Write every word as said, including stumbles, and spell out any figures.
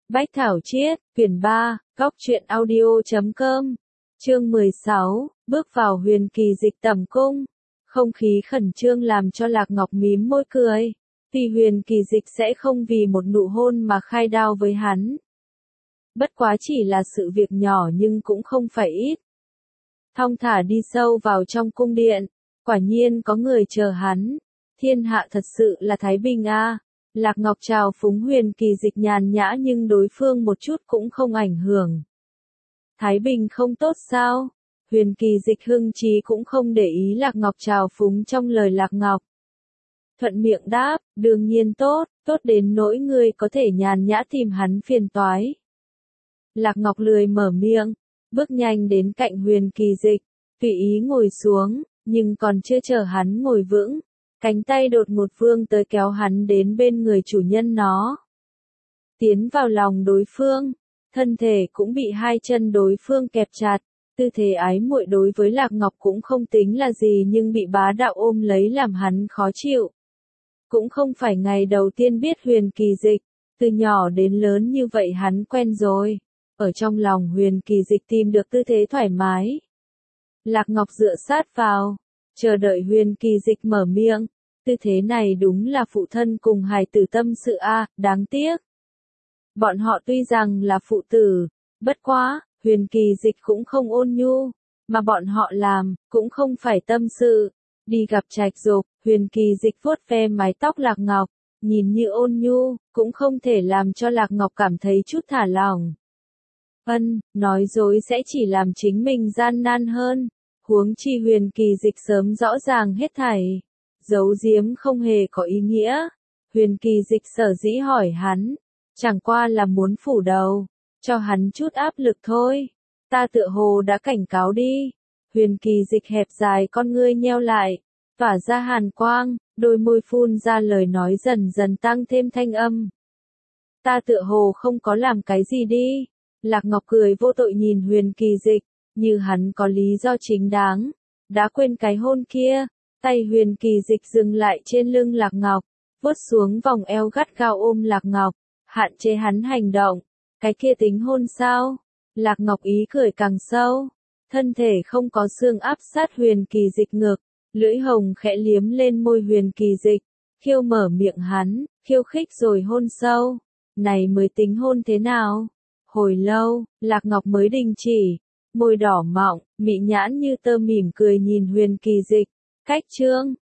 Bách Thảo Chiết, quyển ba, góc truyện audio chấm com, chương mười sáu, bước vào huyền kỳ dịch tẩm cung. Không khí khẩn trương làm cho Lạc Ngọc mím môi cười. Tuy huyền kỳ dịch sẽ không vì một nụ hôn mà khai đao với hắn. Bất quá chỉ là sự việc nhỏ nhưng cũng không phải ít. Thong thả đi sâu vào trong cung điện, quả nhiên có người chờ hắn. Thiên hạ thật sự là thái bình a. Lạc Ngọc chào phúng huyền kỳ dịch nhàn nhã nhưng đối phương một chút cũng không ảnh hưởng. Thái bình không tốt sao? Huyền kỳ dịch hưng trí cũng không để ý Lạc Ngọc chào phúng trong lời Lạc Ngọc. Thuận miệng đáp, đương nhiên tốt, tốt đến nỗi ngươi có thể nhàn nhã tìm hắn phiền toái. Lạc Ngọc lười mở miệng, bước nhanh đến cạnh huyền kỳ dịch, tùy ý ngồi xuống, nhưng còn chưa chờ hắn ngồi vững. Cánh tay đột ngột vươn tới kéo hắn đến bên người chủ nhân nó. Tiến vào lòng đối phương, thân thể cũng bị hai chân đối phương kẹp chặt, tư thế ái muội đối với Lạc Ngọc cũng không tính là gì nhưng bị bá đạo ôm lấy làm hắn khó chịu. Cũng không phải ngày đầu tiên biết huyền kỳ dịch, từ nhỏ đến lớn như vậy hắn quen rồi, ở trong lòng huyền kỳ dịch tìm được tư thế thoải mái. Lạc Ngọc dựa sát vào, chờ đợi huyền kỳ dịch mở miệng, tư thế này đúng là phụ thân cùng hài tử tâm sự a, đáng tiếc. Bọn họ tuy rằng là phụ tử, bất quá, huyền kỳ dịch cũng không ôn nhu, mà bọn họ làm, cũng không phải tâm sự. Đi gặp Trạch Dục, huyền kỳ dịch vuốt ve mái tóc Lạc Ngọc, nhìn như ôn nhu, cũng không thể làm cho Lạc Ngọc cảm thấy chút thả lỏng. Ân, nói dối sẽ chỉ làm chính mình gian nan hơn. Huống chi huyền kỳ dịch sớm rõ ràng hết thảy. Giấu giếm không hề có ý nghĩa. Huyền kỳ dịch sở dĩ hỏi hắn. Chẳng qua là muốn phủ đầu. Cho hắn chút áp lực thôi. Ta tựa hồ đã cảnh cáo đi. Huyền kỳ dịch hẹp dài con ngươi nheo lại. Tỏa ra hàn quang. Đôi môi phun ra lời nói dần dần tăng thêm thanh âm. Ta tựa hồ không có làm cái gì đi. Lạc Ngọc cười vô tội nhìn huyền kỳ dịch. Như hắn có lý do chính đáng, đã quên cái hôn kia, tay huyền kỳ dịch dừng lại trên lưng Lạc Ngọc, vuốt xuống vòng eo gắt gao ôm Lạc Ngọc, hạn chế hắn hành động, cái kia tính hôn sao? Lạc Ngọc ý cười càng sâu, thân thể không có xương áp sát huyền kỳ dịch ngực, lưỡi hồng khẽ liếm lên môi huyền kỳ dịch, khiêu mở miệng hắn, khiêu khích rồi hôn sâu, này mới tính hôn thế nào? Hồi lâu, Lạc Ngọc mới đình chỉ. Môi đỏ mọng, mị nhãn như tơ mỉm cười nhìn huyền kỳ dịch. Cách chương,